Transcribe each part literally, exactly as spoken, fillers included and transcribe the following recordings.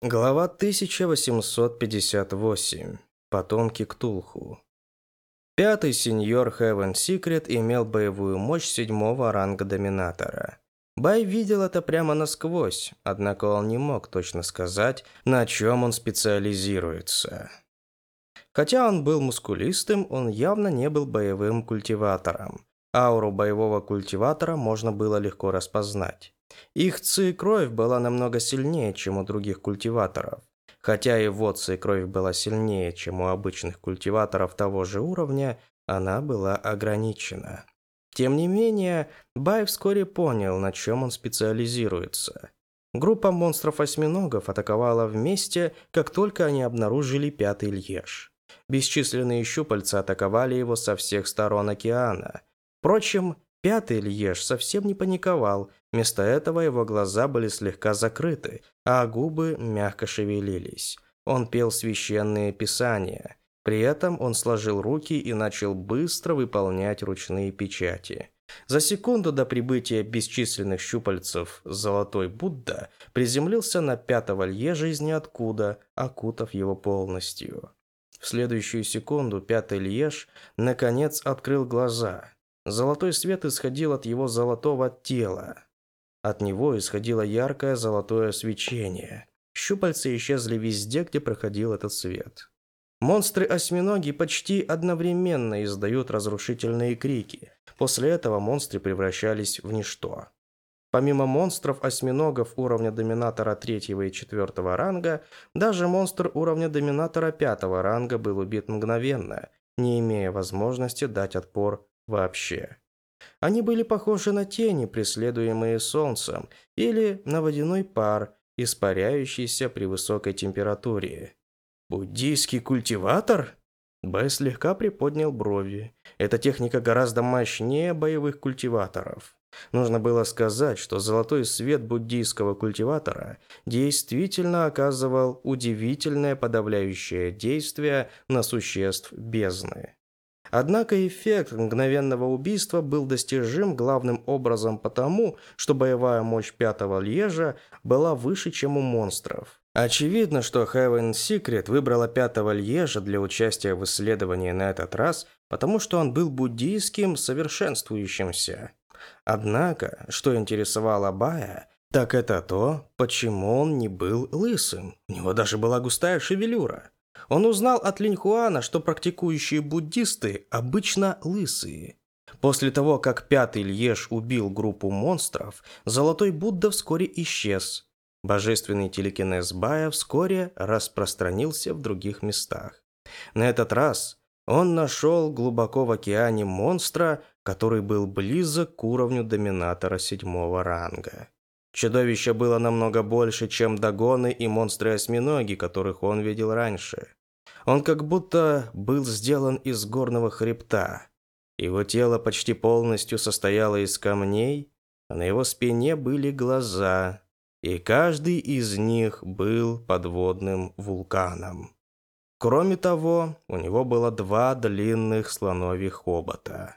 Глава тысяча восемьсот пятьдесят восемь. Потомки Ктулху. Пятый сеньор Heaven Secret имел боевую мощь седьмого ранга Доминатора. Бай видел это прямо насквозь, однако он не мог точно сказать, на чем он специализируется. Хотя он был мускулистым, он явно не был боевым культиватором. Ауру боевого культиватора можно было легко распознать. Их ци-кровь была намного сильнее, чем у других культиваторов. Хотя его ци-кровь была сильнее, чем у обычных культиваторов того же уровня, она была ограничена. Тем не менее, Бай вскоре понял, на чем он специализируется. Группа монстров-осьминогов атаковала вместе, как только они обнаружили пятый льеж. Бесчисленные щупальца атаковали его со всех сторон океана. Впрочем, пятый льеж совсем не паниковал, вместо этого его глаза были слегка закрыты, а губы мягко шевелились. Он пел священные писания. При этом он сложил руки и начал быстро выполнять ручные печати. За секунду до прибытия бесчисленных щупальцев Золотой Будда приземлился на пятого льежа из ниоткуда, окутав его полностью. В следующую секунду пятый льеж наконец открыл глаза. Золотой свет исходил от его золотого тела. От него исходило яркое золотое свечение. Щупальца исчезли везде, где проходил этот свет. Монстры-осьминоги почти одновременно издают разрушительные крики. После этого монстры превращались в ничто. Помимо монстров-осьминогов уровня Доминатора третьего и четвертого ранга, даже монстр уровня Доминатора пятого ранга был убит мгновенно, не имея возможности дать отпор вообще. Они были похожи на тени, преследуемые солнцем, или на водяной пар, испаряющийся при высокой температуре. «Буддийский культиватор?» Бай слегка приподнял брови. Эта техника гораздо мощнее боевых культиваторов. Нужно было сказать, что золотой свет буддийского культиватора действительно оказывал удивительное подавляющее действие на существ бездны. Однако эффект мгновенного убийства был достижим главным образом потому, что боевая мощь пятого льежа была выше, чем у монстров. Очевидно, что Heaven Secret выбрала пятого льежа для участия в исследовании на этот раз, потому что он был буддийским совершенствующимся. Однако, что интересовало Бая, так это то, почему он не был лысым. У него даже была густая шевелюра. Он узнал от Линьхуана, что практикующие буддисты обычно лысые. После того, как пятый льеж убил группу монстров, Золотой Будда вскоре исчез. Божественный телекинез Бая вскоре распространился в других местах. На этот раз он нашел глубоко в океане монстра, который был близок к уровню Доминатора седьмого ранга. Чудовище было намного больше, чем дагоны и монстры-осьминоги, которых он видел раньше. Он как будто был сделан из горного хребта. Его тело почти полностью состояло из камней, а на его спине были глаза, и каждый из них был подводным вулканом. Кроме того, у него было два длинных слоновьих хобота.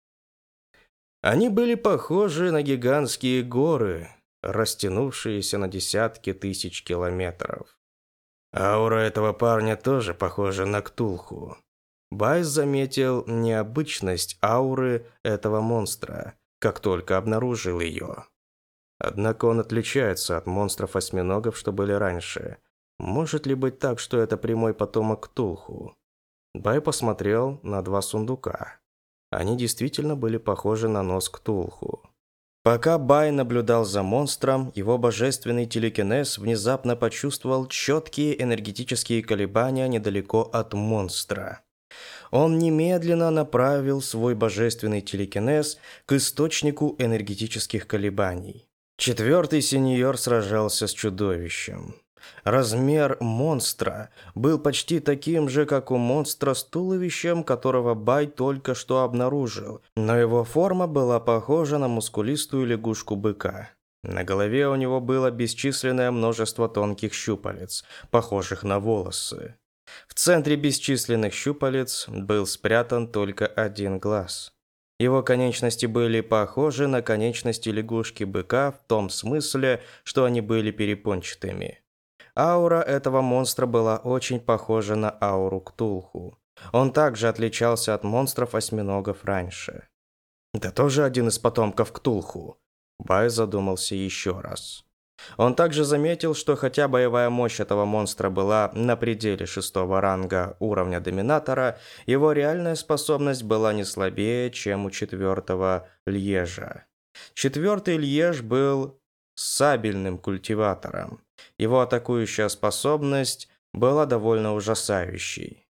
Они были похожи на гигантские горы, растянувшиеся на десятки тысяч километров. Аура этого парня тоже похожа на Ктулху. Байс заметил необычность ауры этого монстра, как только обнаружил ее. Однако он отличается от монстров-осьминогов, что были раньше. Может ли быть так, что это прямой потомок Ктулху? Бай посмотрел на два сундука. Они действительно были похожи на нос Ктулху. Пока Бай наблюдал за монстром, его божественный телекинез внезапно почувствовал четкие энергетические колебания недалеко от монстра. Он немедленно направил свой божественный телекинез к источнику энергетических колебаний. Четвертый сеньор сражался с чудовищем. Размер монстра был почти таким же, как у монстра с туловищем, которого Бай только что обнаружил, но его форма была похожа на мускулистую лягушку-быка. На голове у него было бесчисленное множество тонких щупалец, похожих на волосы. В центре бесчисленных щупалец был спрятан только один глаз. Его конечности были похожи на конечности лягушки-быка в том смысле, что они были перепончатыми. Аура этого монстра была очень похожа на ауру Ктулху. Он также отличался от монстров-осьминогов раньше. «Это тоже один из потомков Ктулху?» Бай задумался еще раз. Он также заметил, что хотя боевая мощь этого монстра была на пределе шестого ранга уровня Доминатора, его реальная способность была не слабее, чем у четвертого Льежа. Четвертый Льеж был сабельным культиватором. Его атакующая способность была довольно ужасающей.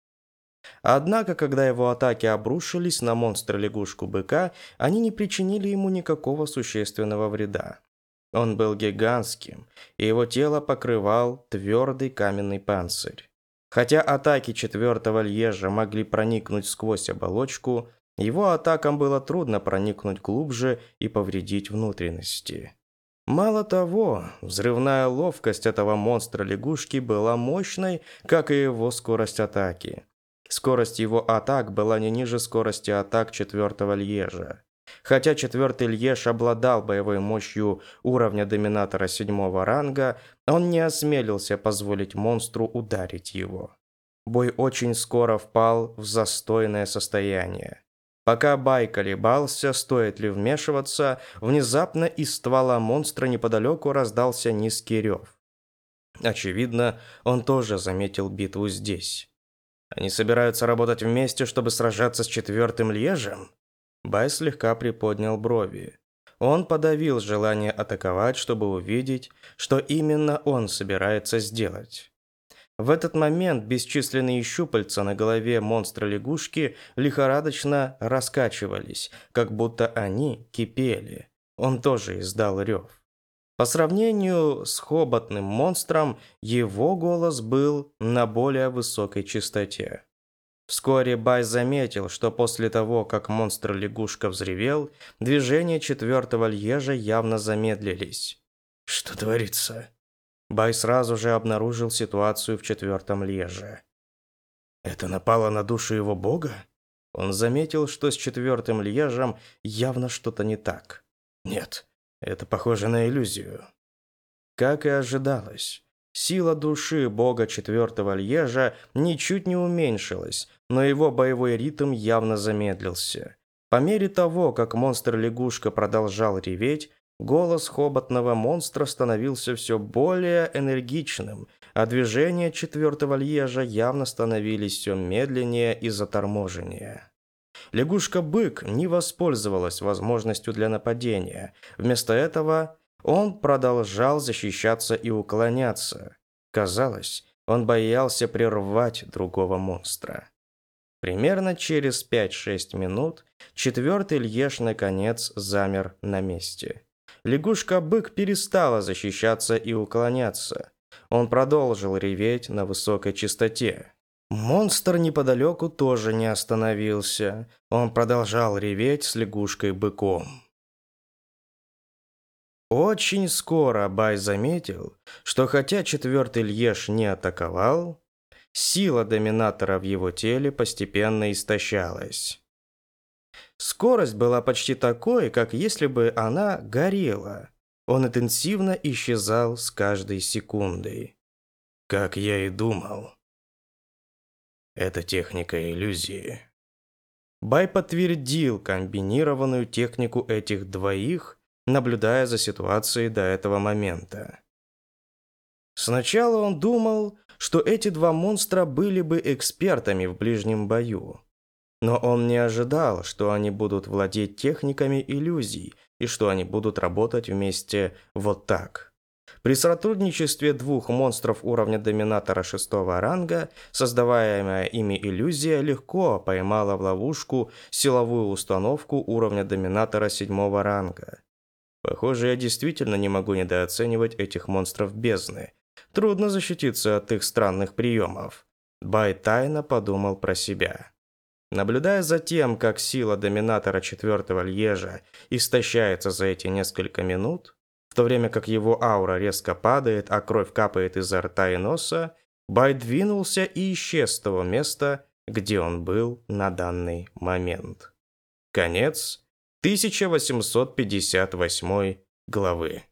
Однако, когда его атаки обрушились на монстра-лягушку-быка, они не причинили ему никакого существенного вреда. Он был гигантским, и его тело покрывал твердый каменный панцирь. Хотя атаки четвертого Льежа могли проникнуть сквозь оболочку, его атакам было трудно проникнуть глубже и повредить внутренности. Мало того, взрывная ловкость этого монстра-лягушки была мощной, как и его скорость атаки. Скорость его атак была не ниже скорости атак четвертого Льежа. Хотя четвертый Льеж обладал боевой мощью уровня Доминатора седьмого ранга, он не осмелился позволить монстру ударить его. Бой очень скоро впал в застойное состояние. Пока Бай колебался, стоит ли вмешиваться, внезапно из ствола монстра неподалеку раздался низкий рев. Очевидно, он тоже заметил битву здесь. Они собираются работать вместе, чтобы сражаться с четвертым Льежем? Бай слегка приподнял брови. Он подавил желание атаковать, чтобы увидеть, что именно он собирается сделать. В этот момент бесчисленные щупальца на голове монстра-лягушки лихорадочно раскачивались, как будто они кипели. Он тоже издал рев. По сравнению с хоботным монстром, его голос был на более высокой частоте. Вскоре Бай заметил, что после того, как монстр-лягушка взревел, движения четвертого Льежа явно замедлились. Что творится? Бай сразу же обнаружил ситуацию в четвертом Льеже. Это напало на душу его бога? Он заметил, что с четвертым Льежем явно что-то не так. Нет, это похоже на иллюзию. Как и ожидалось, сила души бога четвертого Льежа ничуть не уменьшилась, но его боевой ритм явно замедлился. По мере того, как монстр-лягушка продолжал реветь, голос хоботного монстра становился все более энергичным, а движения четвертого Льежа явно становились все медленнее и заторможеннее. Лягушка-бык не воспользовалась возможностью для нападения. Вместо этого он продолжал защищаться и уклоняться. Казалось, он боялся прервать другого монстра. Примерно через пять-шесть минут четвертый Льеж наконец замер на месте. Лягушка-бык перестала защищаться и уклоняться. Он продолжил реветь на высокой частоте. Монстр неподалеку тоже не остановился. Он продолжал реветь с лягушкой-быком. Очень скоро Бай заметил, что хотя четвертый Льеж не атаковал, сила Доминатора в его теле постепенно истощалась. Скорость была почти такой, как если бы она горела. Он интенсивно исчезал с каждой секундой. Как я и думал. Это техника иллюзии. Бай подтвердил комбинированную технику этих двоих, наблюдая за ситуацией до этого момента. Сначала он думал, что эти два монстра были бы экспертами в ближнем бою. Но он не ожидал, что они будут владеть техниками иллюзий и что они будут работать вместе вот так. При сотрудничестве двух монстров уровня Доминатора шестого ранга, создаваемая ими иллюзия легко поймала в ловушку силовую установку уровня Доминатора седьмого ранга. Похоже, я действительно не могу недооценивать этих монстров бездны. Трудно защититься от их странных приемов. Бай тайно подумал про себя. Наблюдая за тем, как сила Доминатора четвертого Льежа истощается за эти несколько минут, в то время как его аура резко падает, а кровь капает изо рта и носа, Бай двинулся и исчез с того места, где он был на данный момент. Конец тысяча восемьсот пятьдесят восьмой главы.